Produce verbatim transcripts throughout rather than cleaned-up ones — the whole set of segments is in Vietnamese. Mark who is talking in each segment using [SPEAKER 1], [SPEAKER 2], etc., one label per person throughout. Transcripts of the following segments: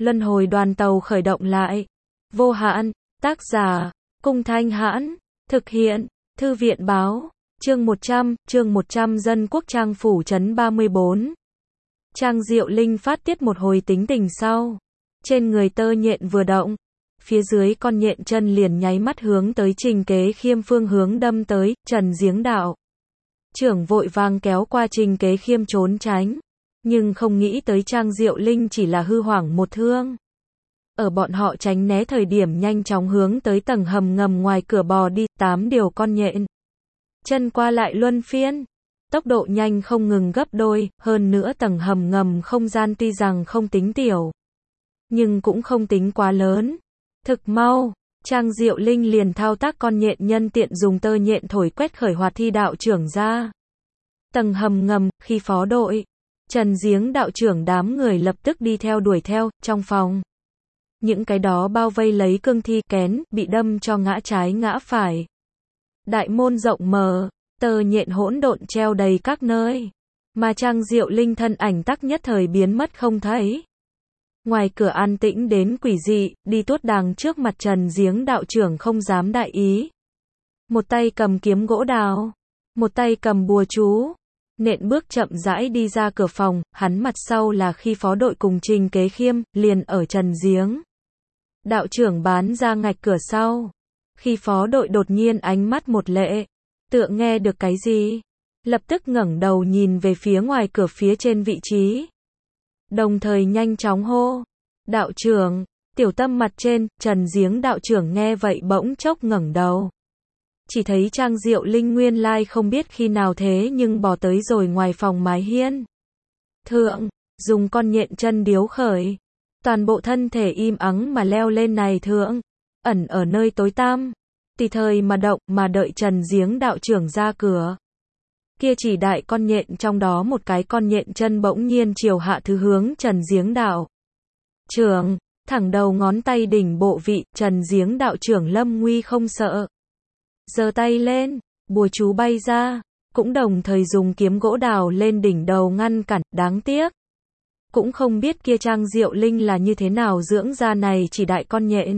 [SPEAKER 1] Luân hồi đoàn tàu khởi động lại. Vô hạn, tác giả, Cung Thanh Hãn, thực hiện, Thư viện báo, chương một trăm, chương một trăm Dân Quốc Trang phủ trấn ba mươi bốn. Trang Diệu Linh phát tiết một hồi tính tình sau. Trên người tơ nhện vừa động, phía dưới con nhện chân liền nháy mắt hướng tới Trình Kế Khiêm phương hướng đâm tới, Trần Giếng đạo trưởng vội vàng kéo qua Trình Kế Khiêm trốn tránh. Nhưng không nghĩ tới Trang Diệu Linh chỉ là hư hoảng một thương. Ở bọn họ tránh né thời điểm nhanh chóng hướng tới tầng hầm ngầm ngoài cửa bò đi, tám điều con nhện. Chân qua lại luân phiên. Tốc độ nhanh không ngừng gấp đôi, hơn nữa tầng hầm ngầm không gian tuy rằng không tính tiểu. Nhưng cũng không tính quá lớn. Thực mau, Trang Diệu Linh liền thao tác con nhện nhân tiện dùng tơ nhện thổi quét khởi Hoạt Thi đạo trưởng ra. Tầng hầm ngầm, khi phó đội, Trần Giếng đạo trưởng đám người lập tức đi theo đuổi theo, trong phòng. Những cái đó bao vây lấy cương thi kén, bị đâm cho ngã trái ngã phải. Đại môn rộng mở, tơ nhện hỗn độn treo đầy các nơi. Mà Trang Diệu Linh thân ảnh tắc nhất thời biến mất không thấy. Ngoài cửa an tĩnh đến quỷ dị, đi tuốt đàng trước mặt Trần Giếng đạo trưởng không dám đại ý. Một tay cầm kiếm gỗ đào, một tay cầm bùa chú. Nện bước chậm rãi đi ra cửa phòng, hắn mặt sau là khi phó đội cùng Trình Kế Khiêm, liền ở Trần Giếng đạo trưởng bán ra ngạch cửa sau. Khi phó đội đột nhiên ánh mắt một lệ, tựa nghe được cái gì, lập tức ngẩng đầu nhìn về phía ngoài cửa phía trên vị trí. Đồng thời nhanh chóng hô, đạo trưởng, tiểu tâm mặt trên. Trần Giếng đạo trưởng nghe vậy bỗng chốc ngẩng đầu. Chỉ thấy Trang Diệu Linh nguyên lai không biết khi nào thế nhưng bò tới rồi ngoài phòng mái hiên thượng, dùng con nhện chân điếu khởi. Toàn bộ thân thể im ắng mà leo lên này thượng, ẩn ở nơi tối tăm, tùy thời mà động, mà đợi Trần Giếng đạo trưởng ra cửa. Kia chỉ đại con nhện trong đó một cái con nhện chân bỗng nhiên chiều hạ thứ hướng Trần Giếng đạo trưởng, thẳng đầu ngón tay đỉnh bộ vị. Trần Giếng đạo trưởng lâm nguy không sợ, giơ tay lên, bùa chú bay ra, cũng đồng thời dùng kiếm gỗ đào lên đỉnh đầu ngăn cản. Đáng tiếc, cũng không biết kia Trang Diệu Linh là như thế nào dưỡng ra này chỉ đại con nhện.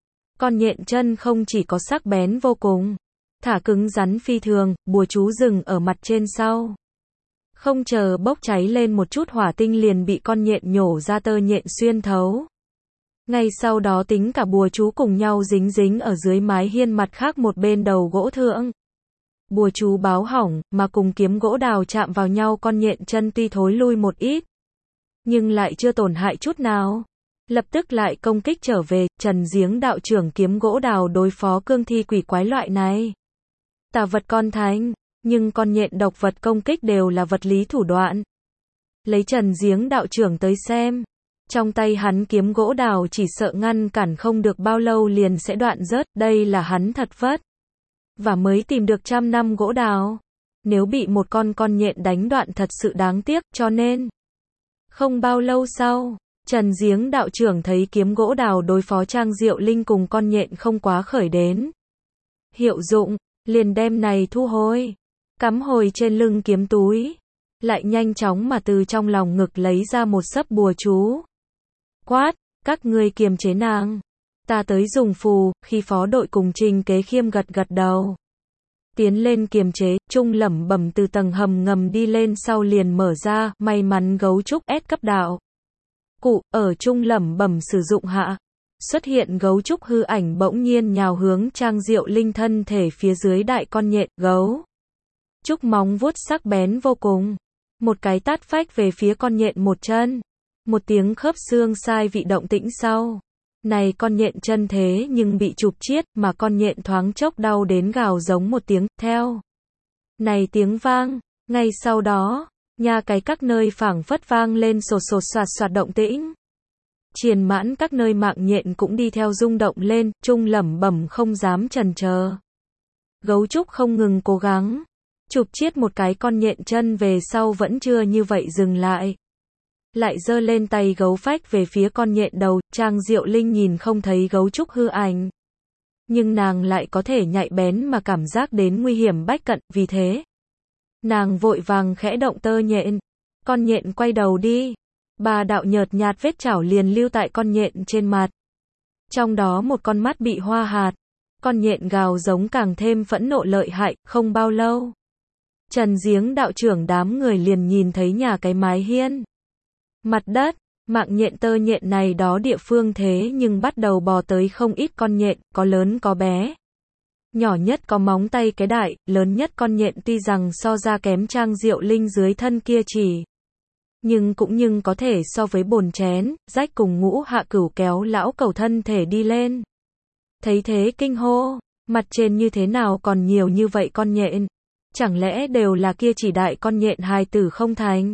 [SPEAKER 1] Con nhện chân không chỉ có sắc bén vô cùng, thả cứng rắn phi thường, bùa chú dừng ở mặt trên sau. Không chờ bốc cháy lên một chút hỏa tinh liền bị con nhện nhổ ra tơ nhện xuyên thấu. Ngay sau đó tính cả bùa chú cùng nhau dính dính ở dưới mái hiên mặt khác một bên đầu gỗ thượng. Bùa chú báo hỏng, mà cùng kiếm gỗ đào chạm vào nhau con nhện chân tuy thối lui một ít, nhưng lại chưa tổn hại chút nào. Lập tức lại công kích trở về. Trần Giếng đạo trưởng kiếm gỗ đào đối phó cương thi quỷ quái loại này. Tà vật con thánh, nhưng con nhện độc vật công kích đều là vật lý thủ đoạn. Lấy Trần Giếng đạo trưởng tới xem, trong tay hắn kiếm gỗ đào chỉ sợ ngăn cản không được bao lâu liền sẽ đoạn rớt. Đây là hắn thật vất và mới tìm được trăm năm gỗ đào. Nếu bị một con con nhện đánh đoạn thật sự đáng tiếc, cho nên không bao lâu sau, Trần Giếng đạo trưởng thấy kiếm gỗ đào đối phó Trang Diệu Linh cùng con nhện không quá khởi đến hiệu dụng, liền đem này thu hồi, cắm hồi trên lưng kiếm túi, lại nhanh chóng mà từ trong lòng ngực lấy ra một sấp bùa chú. Quát, các ngươi kiềm chế nàng, ta tới dùng phù. Khi phó đội cùng Trình Kế Khiêm gật gật đầu, tiến lên kiềm chế. Trung lẩm bẩm từ tầng hầm ngầm đi lên sau liền mở ra. May mắn gấu trúc S cấp đạo cụ ở Trung lẩm bẩm sử dụng hạ, xuất hiện gấu trúc hư ảnh bỗng nhiên nhào hướng Trang Diệu Linh thân thể phía dưới đại con nhện. Gấu trúc móng vuốt sắc bén vô cùng, một cái tát phách về phía con nhện một chân. Một tiếng khớp xương sai vị động tĩnh sau, này con nhện chân thế nhưng bị chụp chiết, mà con nhện thoáng chốc đau đến gào giống một tiếng. Theo này tiếng vang, ngay sau đó, nha cái các nơi phảng phất vang lên sột sột soạt soạt động tĩnh. Triền mãn các nơi mạng nhện cũng đi theo rung động lên. Trung lẩm bẩm không dám chần chờ. Gấu trúc không ngừng cố gắng chụp chiết một cái con nhện chân về sau vẫn chưa như vậy dừng lại, lại giơ lên tay gấu phách về phía con nhện đầu. Trang Diệu Linh nhìn không thấy gấu trúc hư ảnh, nhưng nàng lại có thể nhạy bén mà cảm giác đến nguy hiểm bách cận, vì thế nàng vội vàng khẽ động tơ nhện. Con nhện quay đầu đi, Ba đạo nhợt nhạt vết chảo liền lưu tại con nhện trên mặt. Trong đó một con mắt bị hoa hạt. Con nhện gào giống càng thêm phẫn nộ lợi hại, không bao lâu. Trần Giếng đạo trưởng đám người liền nhìn thấy nhà cái mái hiên. Mặt đất, mạng nhện tơ nhện này đó địa phương thế nhưng bắt đầu bò tới không ít con nhện, có lớn có bé. Nhỏ nhất có móng tay cái đại, lớn nhất con nhện tuy rằng so ra kém Trang Diệu Linh dưới thân kia chỉ. Nhưng cũng nhưng có thể so với bồn chén, rách cùng Ngũ Hạ Cửu kéo lão cẩu thân thể đi lên. Thấy thế kinh hô, mặt trên như thế nào còn nhiều như vậy con nhện? Chẳng lẽ đều là kia chỉ đại con nhện hài tử không thành?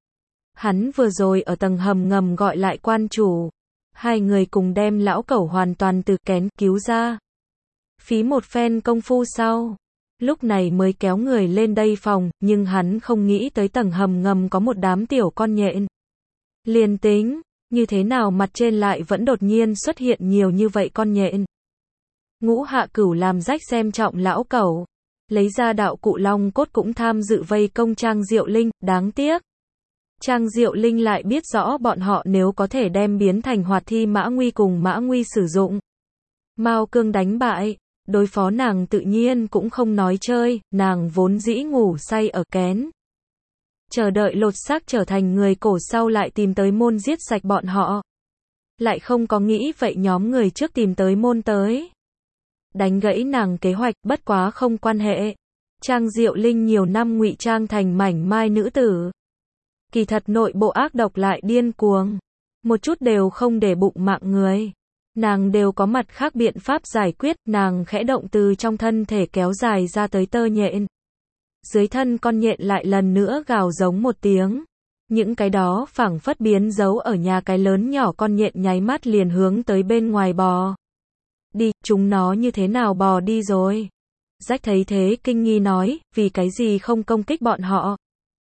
[SPEAKER 1] Hắn vừa rồi ở tầng hầm ngầm gọi lại quan chủ. Hai người cùng đem lão cẩu hoàn toàn từ kén cứu ra. Phí một phen công phu sau. Lúc này mới kéo người lên đây phòng, nhưng hắn không nghĩ tới tầng hầm ngầm có một đám tiểu con nhện. Liền tính, như thế nào mặt trên lại vẫn đột nhiên xuất hiện nhiều như vậy con nhện. Ngũ Hạ Cửu làm rách xem trọng lão cẩu. Lấy ra đạo cụ long cốt cũng tham dự vây công Trang Diệu Linh, đáng tiếc. Trang Diệu Linh lại biết rõ bọn họ nếu có thể đem biến thành hoạt thi Mã Nguy cùng Mã Nguy sử dụng. Mao Cương đánh bại, đối phó nàng tự nhiên cũng không nói chơi, nàng vốn dĩ ngủ say ở kén. Chờ đợi lột xác trở thành người cổ sau lại tìm tới môn giết sạch bọn họ. Lại không có nghĩ vậy nhóm người trước tìm tới môn tới. Đánh gãy nàng kế hoạch, bất quá không quan hệ. Trang Diệu Linh nhiều năm ngụy trang thành mảnh mai nữ tử. Kỳ thật nội bộ ác độc lại điên cuồng. Một chút đều không để bụng mạng người. Nàng đều có mặt khác biện pháp giải quyết, nàng khẽ động từ trong thân thể kéo dài ra tới tơ nhện. Dưới thân con nhện lại lần nữa gào giống một tiếng. Những cái đó phảng phất biến dấu ở nhà cái lớn nhỏ con nhện nháy mắt liền hướng tới bên ngoài bò. Đi, chúng nó như thế nào bò đi rồi? Rách thấy thế kinh nghi nói, vì cái gì không công kích bọn họ?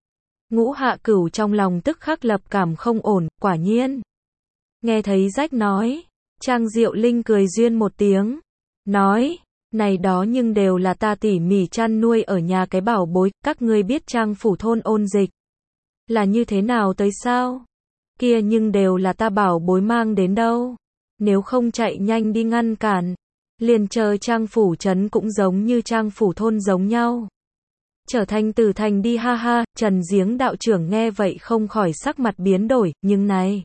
[SPEAKER 1] Ngũ Hạ Cửu trong lòng tức khắc lập cảm không ổn, quả nhiên. Nghe thấy Rách nói, Trang Diệu Linh cười duyên một tiếng, nói, này đó nhưng đều là ta tỉ mỉ chăn nuôi ở nhà cái bảo bối, các ngươi biết Trang phủ thôn ôn dịch là như thế nào tới sao? Kia nhưng đều là ta bảo bối mang đến đâu. Nếu không chạy nhanh đi ngăn cản, liền chờ Trang phủ trấn cũng giống như Trang phủ thôn giống nhau. Trở thành tử thành đi ha ha. Trần Giếng đạo trưởng nghe vậy không khỏi sắc mặt biến đổi, nhưng này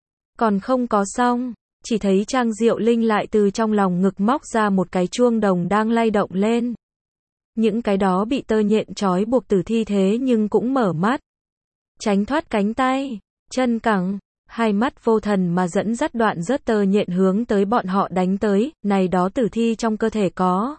[SPEAKER 1] còn không có xong, chỉ thấy Trang Diệu Linh lại từ trong lòng ngực móc ra một cái chuông đồng đang lay động lên. Những cái đó bị tơ nhện trói buộc tử thi thế nhưng cũng mở mắt, tránh thoát cánh tay, chân cẳng, hai mắt vô thần mà dẫn dắt đoạn rớt tơ nhện hướng tới bọn họ đánh tới. Này đó tử thi trong cơ thể có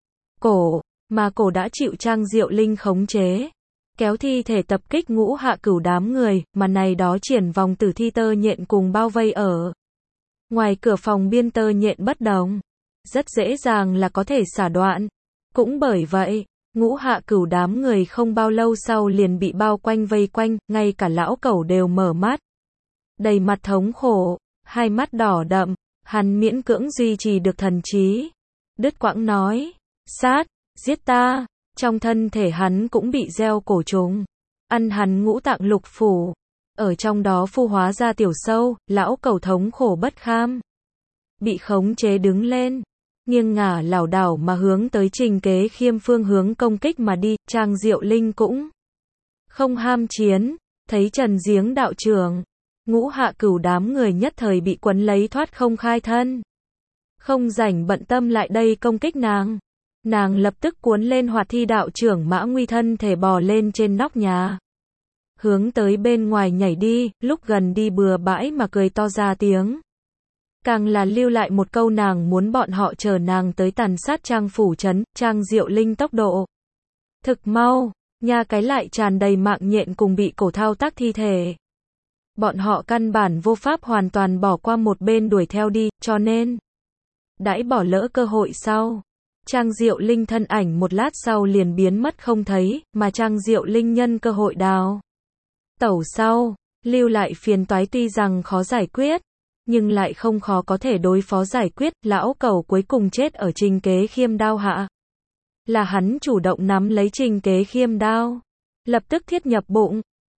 [SPEAKER 1] cổ, mà cổ đã chịu Trang Diệu Linh khống chế, kéo thi thể tập kích Ngũ Hạ Cửu đám người, mà này đó triển vòng tử thi tơ nhện cùng bao vây ở ngoài cửa phòng biên tơ nhện bất đồng, rất dễ dàng là có thể xả đoạn. Cũng bởi vậy, Ngũ Hạ Cửu đám người không bao lâu sau liền bị bao quanh vây quanh, ngay cả lão cẩu đều mở mắt, đầy mặt thống khổ, hai mắt đỏ đậm, hắn miễn cưỡng duy trì được thần trí. Đứt quãng nói, sát, giết ta, trong thân thể hắn cũng bị gieo cổ trùng, ăn hắn ngũ tạng lục phủ, ở trong đó phu hóa ra tiểu sâu, lão cẩu thống khổ bất kham. Bị khống chế đứng lên, nghiêng ngả lảo đảo mà hướng tới Trình Kế Khiêm phương hướng công kích mà đi. Trang Diệu Linh cũng không ham chiến, thấy Trần Giếng đạo trưởng, Ngũ Hạ Cửu đám người nhất thời bị quấn lấy thoát không khai thân. Không rảnh bận tâm lại đây công kích nàng. Nàng lập tức cuốn lên hoạt thi đạo trưởng Mã Nguy thân thể bò lên trên nóc nhà. Hướng tới bên ngoài nhảy đi, lúc gần đi bừa bãi mà cười to ra tiếng. Càng là lưu lại một câu nàng muốn bọn họ chờ nàng tới tàn sát Trang phủ trấn. Trang Diệu Linh tốc độ thực mau, nhà cái lại tràn đầy mạng nhện cùng bị cổ thao tác thi thể. Bọn họ căn bản vô pháp hoàn toàn bỏ qua một bên đuổi theo đi, cho nên đãi bỏ lỡ cơ hội sau. Trang Diệu Linh thân ảnh một lát sau liền biến mất không thấy, mà Trang Diệu Linh nhân cơ hội đào tẩu sau, lưu lại phiền toái tuy rằng khó giải quyết, nhưng lại không khó có thể đối phó giải quyết. Lão cẩu cuối cùng chết ở Trình Kế Khiêm đao hạ. Là hắn chủ động nắm lấy Trình Kế Khiêm đao, lập tức thiết nhập bụng,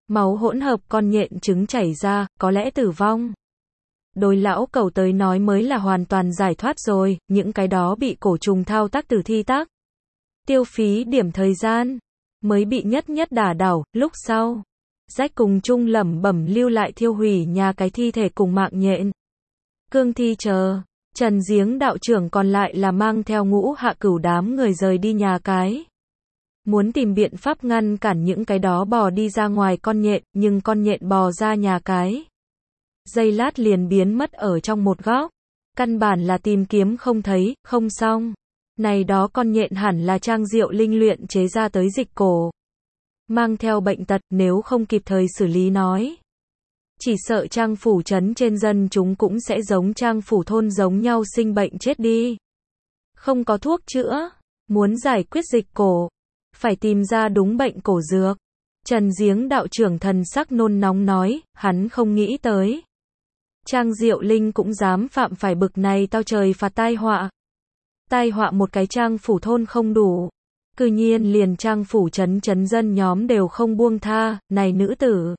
[SPEAKER 1] Máu hỗn hợp con nhện trứng chảy ra, có lẽ tử vong. Đối lão cẩu tới nói mới là hoàn toàn giải thoát rồi, những cái đó bị cổ trùng thao tác tử thi tác. Tiêu phí điểm thời gian, mới bị nhất nhất đả đảo, lúc sau. Rách cùng chung lẩm bẩm lưu lại thiêu hủy nhà cái thi thể cùng mạng nhện. Cương thi chờ, Trần Giếng đạo trưởng còn lại là mang theo Ngũ Hạ Cửu đám người rời đi nhà cái. Muốn tìm biện pháp ngăn cản những cái đó bò đi ra ngoài con nhện, nhưng con nhện bò ra nhà cái. Giây lát liền biến mất ở trong một góc. Căn bản là tìm kiếm không thấy, không xong. Này đó con nhện hẳn là Trang Diệu Linh luyện chế ra tới dịch cổ. Mang theo bệnh tật nếu không kịp thời xử lý nói. Chỉ sợ Trang phủ trấn trên dân chúng cũng sẽ giống Trang phủ thôn giống nhau sinh bệnh chết đi. Không có thuốc chữa. Muốn giải quyết dịch cổ. Phải tìm ra đúng bệnh cổ dược. Trần Giếng đạo trưởng thần sắc nôn nóng nói, hắn không nghĩ tới. Trang Diệu Linh cũng dám phạm phải bực này tao trời phạt tai họa. Tai họa một cái Trang phủ thôn không đủ. Cư nhiên liền Trang phủ trấn trấn dân nhóm đều không buông tha, này nữ tử.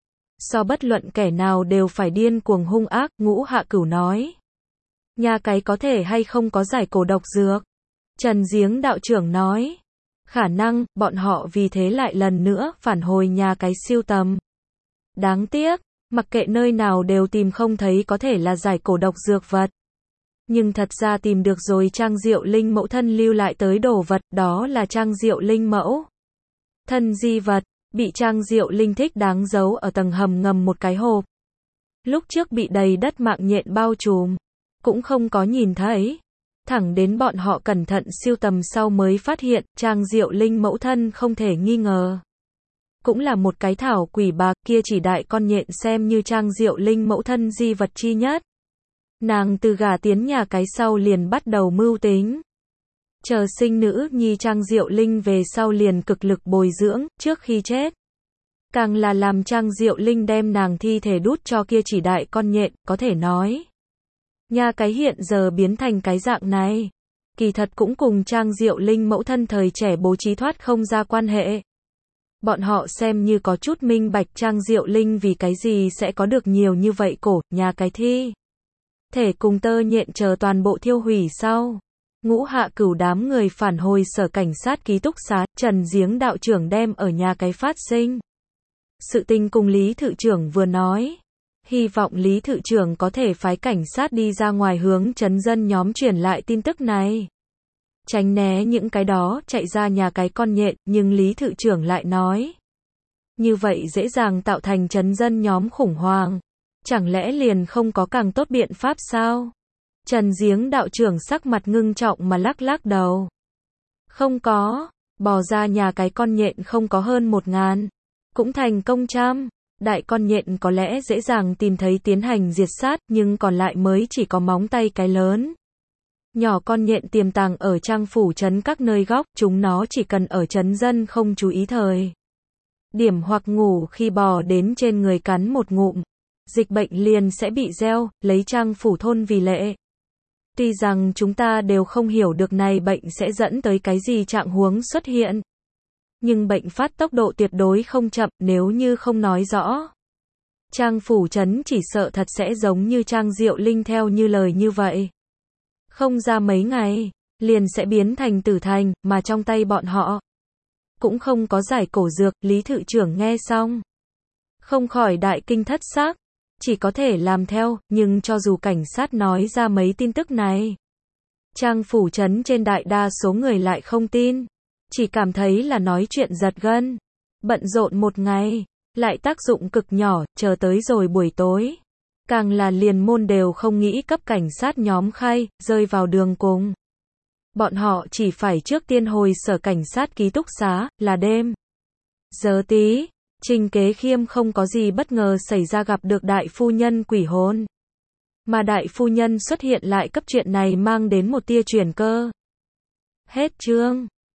[SPEAKER 1] So bất luận kẻ nào đều phải điên cuồng hung ác, Ngũ Hạ Cửu nói. Nhà cái có thể hay không có giải cổ độc dược? Trần Giếng đạo trưởng nói. Khả năng, bọn họ vì thế lại lần nữa phản hồi nhà cái siêu tầm. Đáng tiếc, mặc kệ nơi nào đều tìm không thấy có thể là giải cổ độc dược vật. Nhưng thật ra tìm được rồi Trang Diệu Linh mẫu thân lưu lại tới đồ vật, đó là Trang Diệu Linh mẫu thân di vật, bị Trang Diệu Linh thích đáng giấu ở tầng hầm ngầm một cái hộp. Lúc trước bị đầy đất mạng nhện bao trùm, cũng không có nhìn thấy. Thẳng đến bọn họ cẩn thận siêu tầm sau mới phát hiện, Trang Diệu Linh mẫu thân không thể nghi ngờ. Cũng là một cái thảo quỷ bạc, kia chỉ đại con nhện xem như Trang Diệu Linh mẫu thân di vật chi nhất. Nàng từ gả tiến nhà cái sau liền bắt đầu mưu tính. Chờ sinh nữ nhi Trang Diệu Linh về sau liền cực lực bồi dưỡng, trước khi chết. Càng là làm Trang Diệu Linh đem nàng thi thể đút cho kia chỉ đại con nhện, có thể nói. Nhà cái hiện giờ biến thành cái dạng này. Kỳ thật cũng cùng Trang Diệu Linh mẫu thân thời trẻ bố trí thoát không ra quan hệ. Bọn họ xem như có chút minh bạch Trang Diệu Linh vì cái gì sẽ có được nhiều như vậy cổ, nhà cái thi. Thể cùng tơ nhện chờ toàn bộ thiêu hủy sau. Ngũ Hạ Cửu đám người phản hồi sở cảnh sát ký túc xá, Trần Giếng đạo trưởng đem ở nhà cái phát sinh. Sự tình cùng Lý Thự trưởng vừa nói. Hy vọng Lý Thự trưởng có thể phái cảnh sát đi ra ngoài hướng trấn dân nhóm truyền lại tin tức này. Tránh né những cái đó chạy ra nhà cái con nhện, nhưng Lý Thự trưởng lại nói. Như vậy dễ dàng tạo thành trấn dân nhóm khủng hoảng. Chẳng lẽ liền không có càng tốt biện pháp sao? Trần Giếng đạo trưởng sắc mặt ngưng trọng mà lắc lắc đầu. Không có, bò ra nhà cái con nhện không có hơn một ngàn. Cũng thành công trăm. Đại con nhện có lẽ dễ dàng tìm thấy tiến hành diệt sát, nhưng còn lại mới chỉ có móng tay cái lớn. Nhỏ con nhện tiềm tàng ở Trang phủ trấn các nơi góc, chúng nó chỉ cần ở trấn dân không chú ý thời điểm hoặc ngủ khi bò đến trên người cắn một ngụm. Dịch bệnh liền sẽ bị gieo, lấy Trang phủ thôn vì lệ. Tuy rằng chúng ta đều không hiểu được này bệnh sẽ dẫn tới cái gì trạng huống xuất hiện. Nhưng bệnh phát tốc độ tuyệt đối không chậm, nếu như không nói rõ. Trang phủ trấn chỉ sợ thật sẽ giống như Trang Diệu Linh theo như lời như vậy. Không ra mấy ngày, liền sẽ biến thành tử thành, mà trong tay bọn họ. Cũng không có giải cổ dược, Lý Thự trưởng nghe xong. Không khỏi đại kinh thất xác. Chỉ có thể làm theo, nhưng cho dù cảnh sát nói ra mấy tin tức này. Trang phủ trấn trên đại đa số người lại không tin. Chỉ cảm thấy là nói chuyện giật gân. Bận rộn một ngày, lại tác dụng cực nhỏ, chờ tới rồi buổi tối. Càng là liền môn đều không nghĩ cấp cảnh sát nhóm khai, rơi vào đường cùng. Bọn họ chỉ phải trước tiên hồi sở cảnh sát ký túc xá, là đêm. Giờ tí, Trình Kế Khiêm không có gì bất ngờ xảy ra gặp được đại phu nhân quỷ hồn. Mà đại phu nhân xuất hiện lại cấp chuyện này mang đến một tia chuyển cơ. Hết chương.